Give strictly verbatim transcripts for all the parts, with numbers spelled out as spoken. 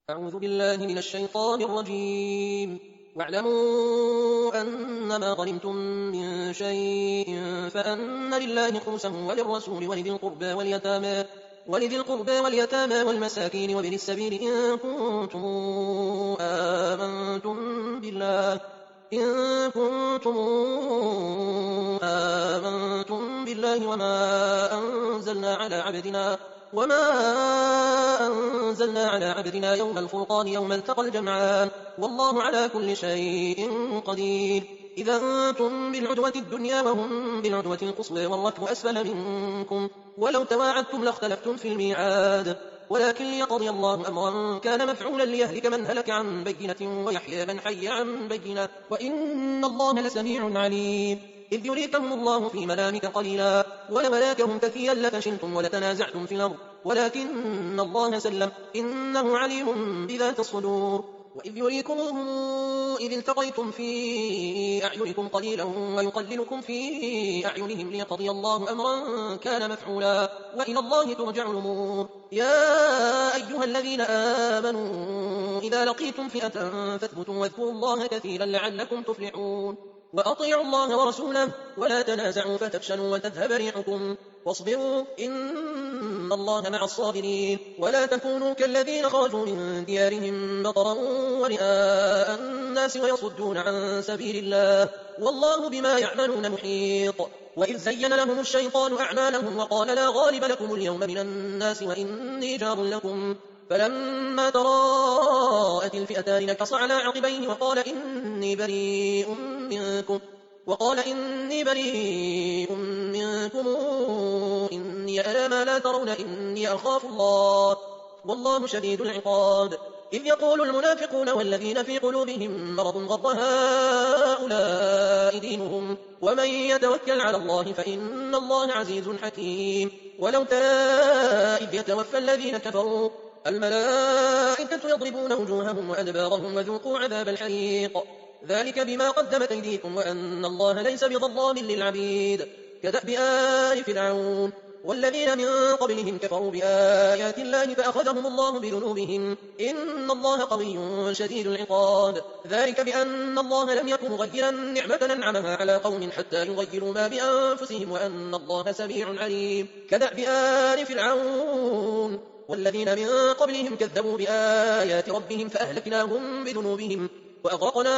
أعوذ بالله من الشيطان الرجيم. واعلموا أنما غنمتم من شيء فأن لله خمسه وللرسول ولذي القربى واليتامى ولذي القربى واليتامى والمساكين وابن السبيل إن كنتم آمنتم بالله إن كنتم آمنتم بالله وما أنزلنا على عبدنا وما أنزلنا على عبدنا يوم الفرقان يوم التقى الجمعان والله على كل شيء قدير. إذا أنتم بالعدوة الدنيا وهم بالعدوة القصوى والركب أسفل منكم ولو تواعدتم لاختلفتم في الميعاد ولكن ليقضي الله أمرا كان مفعولا ليهلك من هلك عن بينة ويحيى من حي عن بينة وإن الله لسميع عليم. إذ يريكهم الله في منامك قليلا ولولاكهم كثيرا لفشلتم ولتنازعتم في الأرض ولكن الله سلم إنه عليم بذات الصدور. وإذ يريكمهم إذ التقيتم في أعينكم قليلا ويقللكم في أعينهم ليقضي الله أمرا كان مفعولا وإلى الله ترجع الأمور. يا أيها الذين آمنوا إذا لقيتم فئة فاثبتوا واذكروا الله كثيرا لعلكم تفلحون. وأطيعوا الله ورسوله ولا تنازعوا فتفشلوا وتذهب ريحكم واصبروا إن الله مع الصابرين. ولا تكونوا كالذين خرجوا من ديارهم بطرا ورئاء الناس ويصدون عن سبيل الله والله بما يعملون محيط. وإذ زين لهم الشيطان أعمالهم وقال لا غالب لكم اليوم من الناس وإني جار لكم فلما تراءت الفئتان نكص على عقبيه وقال إني بريء منكم وقال إني بريء منكم إني أرى ما لا ترون إني أخاف الله والله شديد العقاب. إذ يقول المنافقون والذين في قلوبهم مرض غض هؤلاء دينهم ومن يتوكل على الله فإن الله عزيز حكيم. ولو ترى إذ يتوفى الذين كفروا الملائكة يضربون وجوههم وأدبارهم وذوقوا عذاب الحريق ذلك بما قدمت أيديكم وأن الله ليس بظلام للعبيد. كدأب آل فرعون والذين من قبلهم كفروا بآيات الله فأخذهم الله بذنوبهم إن الله قوي شديد العقاب. ذلك بأن الله لم يكن مغيرا نعمة أنعمها على قوم حتى يغيروا ما بأنفسهم وأن الله سميع عليم. كدأب آل فرعون والذين من قبلهم كذبوا بآيات ربهم فأهلكناهم بذنوبهم وأغرقنا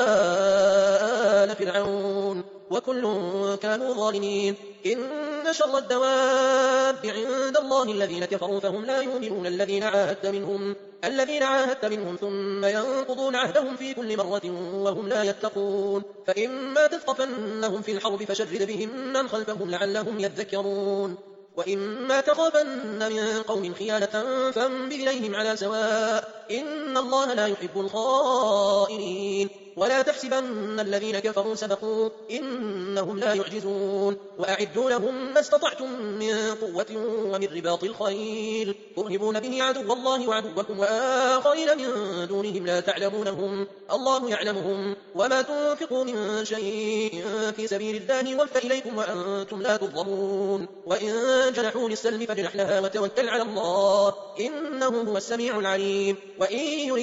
آل فرعون وكل كانوا ظالمين. إن شر الدواب عند الله الذين كفروا فهم لا يؤمنون الذين عاهدت منهم الذين عاهدت منهم ثم ينقضون عهدهم في كل مرة وهم لا يتقون. فإما تثقفنهم في الحرب فشرد بهم من خلفهم لعلهم يذكرون وإما تخافن من قوم خيانة فانبذ إليهم على سواء إن الله لا يحب الخائنين. ولا تحسبن الذين كفروا سبقوا إنهم لا يعجزون. وأعدوا لهم ما استطعتم من قوة ومن رباط الخيل ترهبون به عدو الله وعدوكم وآخرين من دونهم لا تعلمونهم الله يعلمهم. وما تنفقوا من شيء في سبيل الله يوفى إليكم وأنتم لا تظلمون. وإن جنحوا للسلم فاجنح لها وتوكل على الله إنه هو السميع العليم. وإن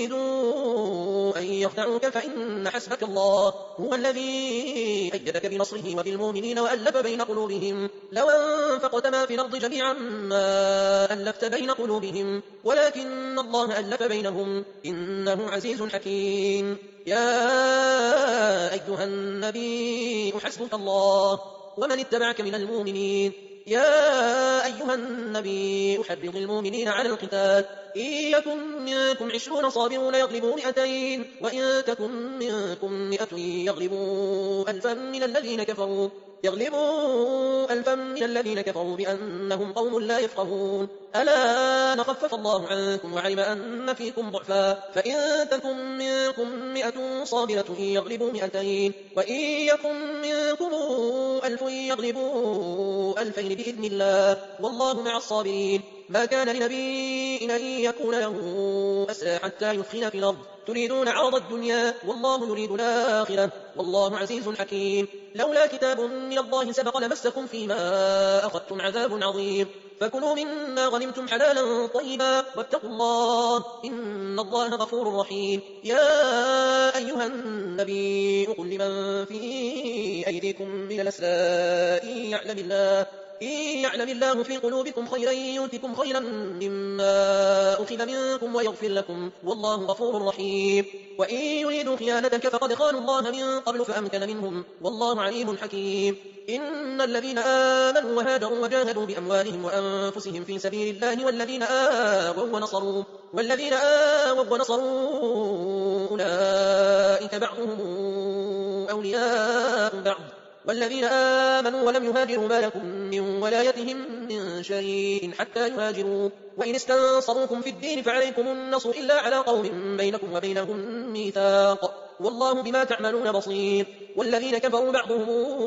يريدوا أن يخدعوك فإن حسبك الله هو الذي أيدك بنصره وبالمؤمنين وألف بين قلوبهم لو أنفقت ما في الأرض جميعا ما ألفت بين قلوبهم ولكن الله ألف بينهم إنه عزيز حكيم. يا أيها النبي حسبك الله ومن اتبعك من المؤمنين. يا أيها النبي أحرض المؤمنين على القتال إن يكن منكم عشرون صابرون يغلبوا مئتين وإن تكن منكم مئة يغلبوا ألفا من الذين كفروا يغلبوا ألفا من الذين كفروا بأنهم قوم لا يفقهون. ألا نخفف الله عنكم وعلم أن فيكم ضعفا فإن تكن منكم مئة صابرة يغلبوا مئتين وإن يكن منكم ألف يغلبوا ألفين بإذن الله والله مع الصابرين. ما كان لنبي أن يكون له أسرى حتى يثخن في الأرض تريدون عرض الدنيا والله يريد الآخرة والله عزيز حكيم. لولا كتاب من الله سبق لمسكم فيما أخذتم عذاب عظيم فكلوا مما غنمتم حلالا طيبا واتقوا الله إن الله غفور رحيم. يا أيها النبي قل لمن في أيديكم من الأسراء إن يعلم الله إن يعلم الله في قلوبكم خيرا يؤتكم خيرا مما أخذ منكم ويغفر لكم والله غفور رحيم. وإن يريدوا خيانتك فقد خانوا الله من قبل فأمكن منهم والله عليم حكيم. إن الذين آمنوا وهاجروا وجاهدوا بأموالهم وأنفسهم في سبيل الله والذين آووا ونصروا والذين آووا ونصروا أولئك بعضهم أولياء بعض والذين آمنوا ولم يهاجروا ما لكم من ولايتهم من شيء حتى يهاجروا وإن استنصروكم في الدين فعليكم النصر إلا على قوم بينكم وبينهم ميثاق والله بما تعملون بصير. والذين كفروا بعضهم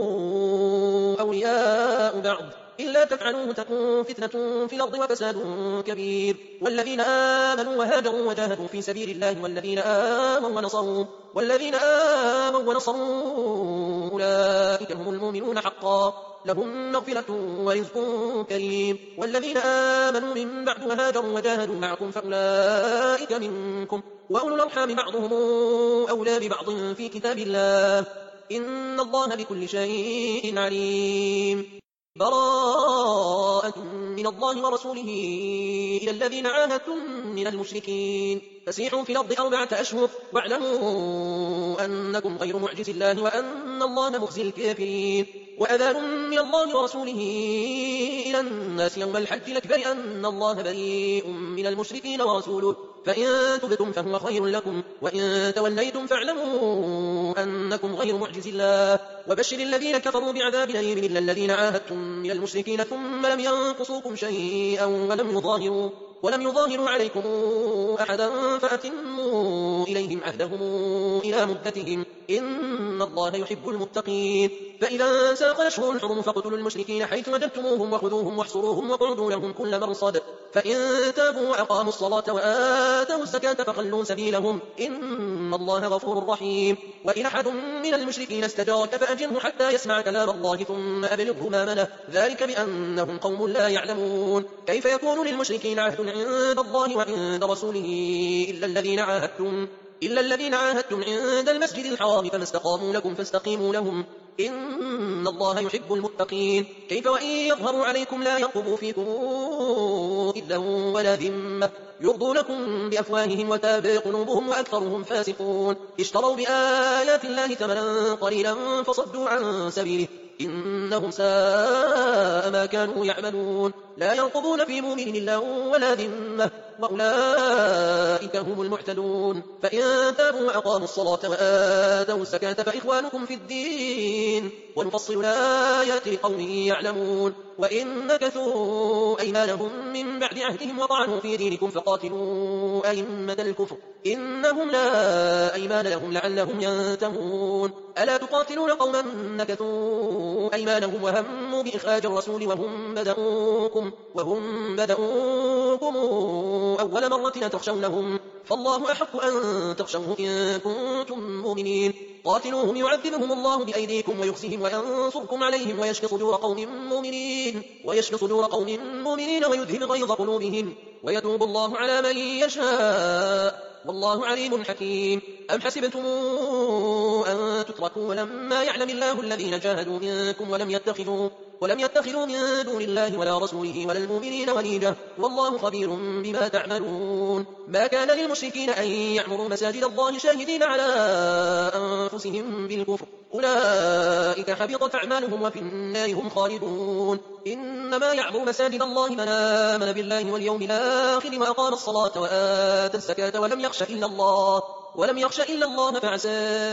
أولياء بعض إلا تفعلوه تكون فتنة في الأرض وفساد كبير. والذين آمنوا وهاجروا وجاهدوا في سبيل الله والذين آمنوا ونصروا والذين آمنوا ونصروا أولئك هم المؤمنون حقا لهم مغفرة ورزق كريم. والذين آمنوا من بعد وهاجروا وجاهدوا معكم فأولئك منكم وأولو الأرحام بعضهم أولى ببعض في كتاب الله إن الله بكل شيء عليم. براءة من الله ورسوله إلى الذين عاهدتم من المشركين فسيحوا في الأرض أربعة أشهر واعلموا أنكم غير معجز الله وأن الله مخزي الكافرين. وأذان من الله ورسوله إلى الناس يوم الحج الأكبر أن الله بريء من المشركين ورسوله فإن تبتم فهو خير لكم وإن توليتم فاعلموا أنكم غير معجز الله. وبشر الذين كفروا بعذاب أليم إلا الذين عاهدتم من المشركين ثم لم ينقصوكم شيئا ولم يظاهروا ولم يظاهروا عليكم أحدا فأتموا إليهم عهدهم إلى مدتهم إن الله يحب المتقين. فإذا انسلخ الأشهر الحرم فاقتلوا المشركين حيث وجدتموهم وخذوهم واحصروهم واقعدوا لهم كل مرصد فإن تابوا وأقاموا الصلاة وآتوا الزكاة فخلوا سبيلهم إن الله غفور رحيم. وإن أحد من المشركين استجارك فأجره حتى يسمع كلام الله ثم أبلغه مامنه ذلك بأنهم قوم لا يعلمون. كيف يكون للمشركين عهد عند الله وعند رسوله إلا الذين عاهدتم إلا الذين عاهدتم عند المسجد الحرام فما استقاموا لكم فاستقيموا لهم إن الله يحب المتقين. كيف وإن يظهروا عليكم لا يرقبوا فيكم إلا ولا ذمة يرضونكم بأفواههم وتابع قلوبهم وأكثرهم فاسقون. اشتروا بآيات الله ثمنا قليلا فصدوا عن سبيله إنهم ساء ما كانوا يعملون. لا يرقبون في مؤمن إلا ولا ذمة وأولئك هم المعتدون. فإن تابوا وأقاموا الصلاة وآتوا الزكاة فإخوانكم في الدين ونفصل الآيات لقوم يعلمون. وإن نكثوا أيمانهم من بعد عهدهم وطعنوا في دينكم فقاتلوا أئمة الكفر إنهم لا أيمان لهم لعلهم ينتهون. ألا تقاتلون قوما نكثوا أيمانهم وهموا بإخراج الرسول وهم بدؤوكم وهم بدؤوكم أول مرة تخشونهم فالله أحق أن تخشوه إن كنتم مؤمنين. قاتلوهم يعذبهم الله بأيديكم ويخزهم وينصركم عليهم ويشفي صدور قوم مؤمنين ويشفي صدور قوم مؤمنين ويذهب غيظ قلوبهم ويتوب الله على من يشاء والله عليم حكيم. أم حسبتم أن تتركوا ولما يعلم الله الذين جاهدوا منكم ولم يتخذوا ولم يتخذوا من دون الله ولا رسوله ولا المؤمنين وليجة والله خبير بما تعملون. ما كان للمشركين أن يعمروا مساجد الله شاهدين على أنفسهم بالكفر أولئك حبطت أعمالهم وفي النار هم خالدون. إنما يعمر مساجد الله من آمن بالله واليوم الآخر وأقام الصلاة وآتى الزكاة ولم يخش إلا الله ولم يخش إلا الله فعسى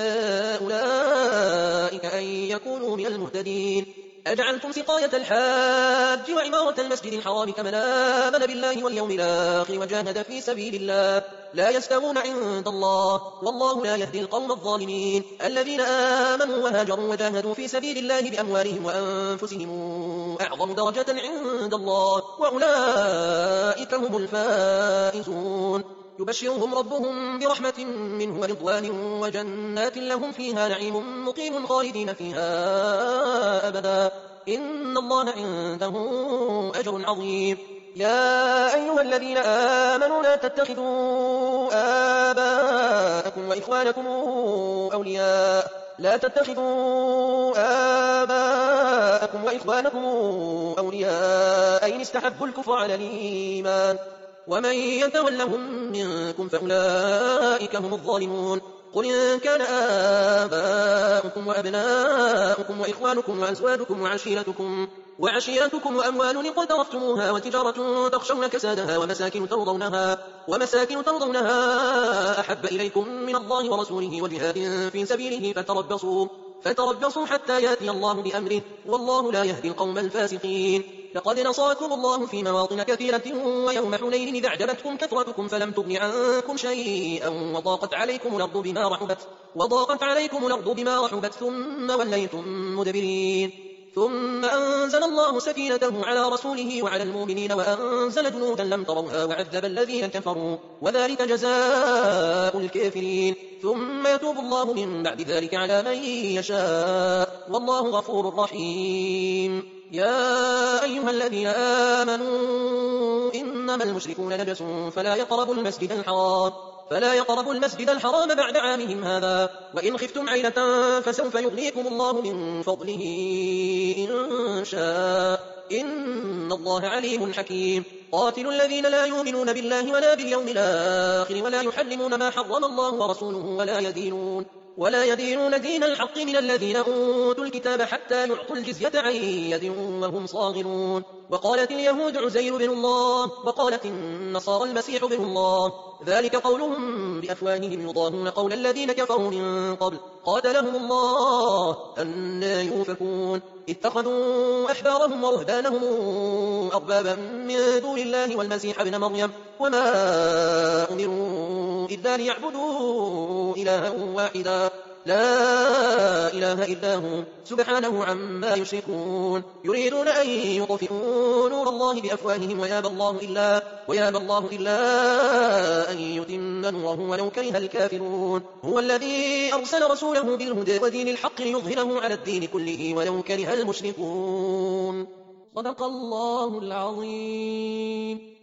أولئك أن يكونوا من المهتدين. أجعلتم سقاية الحاج وعمارة المسجد الحرام كمن آمن بالله واليوم الآخر وجاهد في سبيل الله لا يستوون عند الله والله لا يهدي القوم الظالمين. الذين آمنوا وهاجروا وجاهدوا في سبيل الله بأموالهم وأنفسهم أعظم درجة عند الله وأولئك هم الفائزون. يبشرهم ربهم برحمة منه ورضوان وجنات لهم فيها نعيم مقيم خالدين فيها أبدا إن الله عنده أجر عظيم. يا أيها الذين آمنوا لا تتخذوا آباءكم وإخوانكم أولياء لا تتخذوا آباءكم وإخوانكم أولياء إن استحبوا الكفر على الإيمان ومن يتولهم منكم فأولئك هم الظالمون. قل إن كان آباؤكم وأبناؤكم وإخوانكم وأزواجكم وعشيرتكم وعشيرتكم وأموال اقترفتموها وتجارة تخشون كسادها ومساكن ترضونها ومساكن ترضونها أحب إليكم من الله ورسوله وجهاد في سبيله فتربصوا فتربصوا حتى يأتي الله بأمره والله لا يهدي القوم الفاسقين. لقد نصركم الله في مواطن كثيرة ويوم حنين إذ أعجبتكم كثرتكم فلم تغن عنكم شيئا وضاقت عليكم الأرض بما رحبت وضاقت عليكم الأرض بما رحبت ثم وليتم مدبرين. ثم أنزل الله سكينته على رسوله وعلى المؤمنين وأنزل جنودا لم تروها وعذب الذين كفروا وذلك جزاء الكافرين. ثم يتوب الله من بعد ذلك على من يشاء والله غفور رحيم. يا أيها الذين آمنوا إنما المشركون نجس فلا يقربوا المسجد الحرام فلا يقربوا المسجد الحرام بعد عامهم هذا وإن خفتم عيلة فسوف يغنيكم الله من فضله إن شاء إن الله عليم حكيم. قاتلوا الذين لا يؤمنون بالله ولا باليوم الآخر ولا يحرمون ما حرم الله ورسوله ولا يدينون ولا يدينون دين الحق من الذين أوتوا الكتاب حتى يعطوا الجزية عن يد وهم صاغرون. وقالت اليهود عزير بن الله وقالت النصارى المسيح بن الله ذلك قولهم بأفواههم يضاهون قول الذين كفروا من قبل قاتلهم الله أنى يؤفكون. اتخذوا أحبارهم ورهبانهم أربابا من دون الله والمسيح ابن مريم وما أمروا إلا ليعبدوا إلها واحدا لا إله إلا هو سبحانه عما يشركون. يريدون أن يطفئوا نور الله بأفواههم ويابى الله إلا, ويابى الله إلا أن يتم نوره ولو كره الكافرون. هو الذي أرسل رسوله بالهدى ودين الحق ليظهره على الدين كله ولو كره المشركون. صدق الله العظيم.